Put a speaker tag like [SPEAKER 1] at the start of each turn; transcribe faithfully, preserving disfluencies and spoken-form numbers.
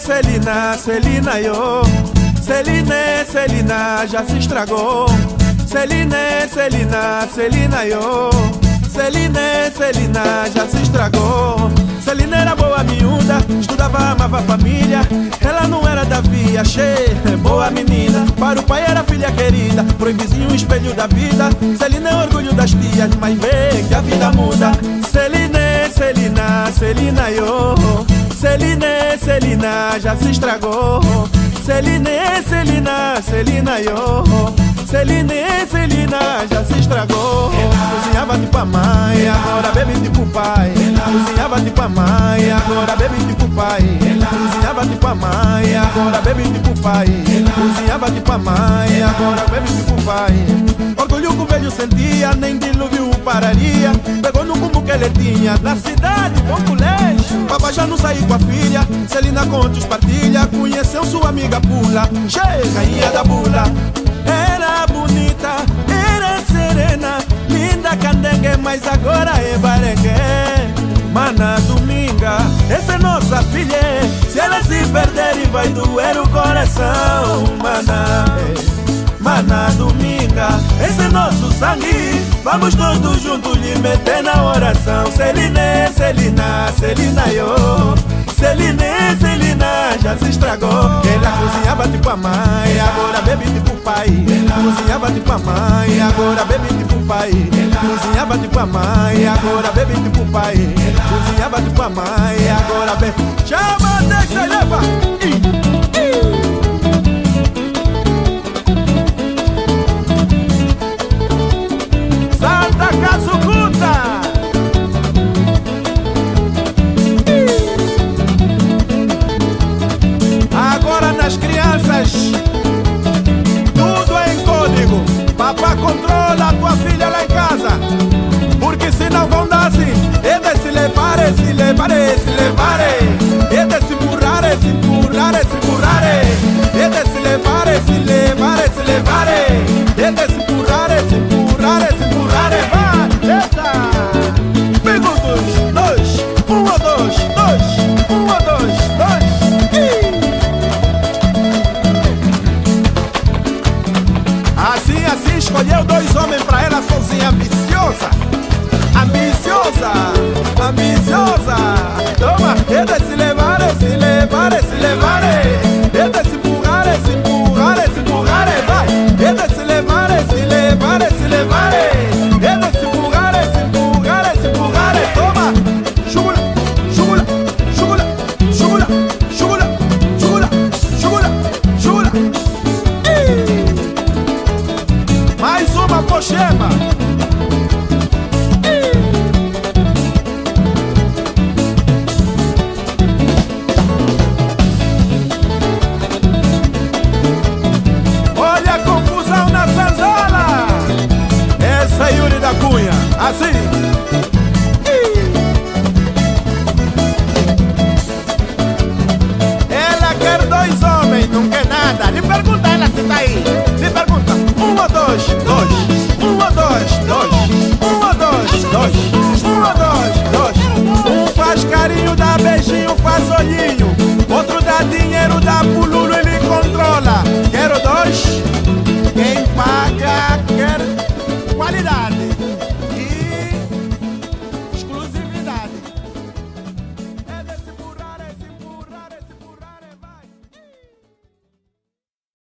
[SPEAKER 1] Celina, Celina, yo. Celine, Celina, já se estragou. Celine, Celina, Celina, yo. Celine, Celina, já se estragou. Celina era boa miúda, estudava, amava a família. Ela não era da via, cheia, boa menina. Para o pai era filha querida, pro vizinho um espelho da vida. Celina é orgulho das tias, mas vê que a vida muda. Celine, Celina, Celina, yo. Celine, Celina, já se estragou. Celine, Celina, Celina, yo. Celine, Celina, já se estragou. Cozinhava tipo a mãe, agora bebe tipo o pai. Cozinhava tipo a mãe, agora bebe tipo o pai. Cozinhava tipo a mãe, agora bebe tipo o pai. Cozinhava tipo a mãe, agora bebe tipo o pai. Orgulho que o velho sentia, nem dilúvio pararia. Pegou no cumbo que ele tinha, na cidade, bom colégio. Papai já não saiu com a filha, Celina contos partilha. Conheceu sua amiga Pula, cheia, rainha da bula. Era bonita, era serena, linda candengue, mas agora é barengue. Mana Dominga, essa é nossa filha. Se ela se perder vai doer o coração. Mana, Mana Dominga, esse é nosso sangue. Vamos todos juntos lhe meter na oração. Celine, Celina, Celina, yo. Celine, Celina, já se estragou. Ela cozinhava tipo a mãe, agora bebe tipo o pai. Cozinhava tipo a mãe, agora bebe tipo o pai. Cozinhava tipo a mãe, agora bebe tipo o pai. Cozinhava tipo a mãe, agora bebe. Chama, deixa, leva. Santa Casucuta. As crianças, tudo é em código. Papá controla a tua filha lá em casa, porque senão vão dar assim. É de se levar, é se levar, é se levar. É de se empurrar, é se empurrar, é se empurrar. É de se levar, é se levar, é se levar. É de se empurrar, é se empurrar, é se empurrar. Vai, essa. Pega um, dois, dois, um ou dois, dois, um ou dois, dois. Assim, assim, escolheu dois homens pra ela sozinha, ambiciosa, ambiciosa, ambiciosa. Toma, é de se levar, é se levar, é se levar. É de se empurrar, é se empurrar, é se empurrar. Vai, é de se levar, é se levar, é se levar. É de se empurrar, é se empurrar, é se empurrar. Toma, chula, chula, chula, chula, chula, chula, chula, chula. Mais uma pochema. Olha a confusão na senzala. Essa é Yuri da Cunha. Assim.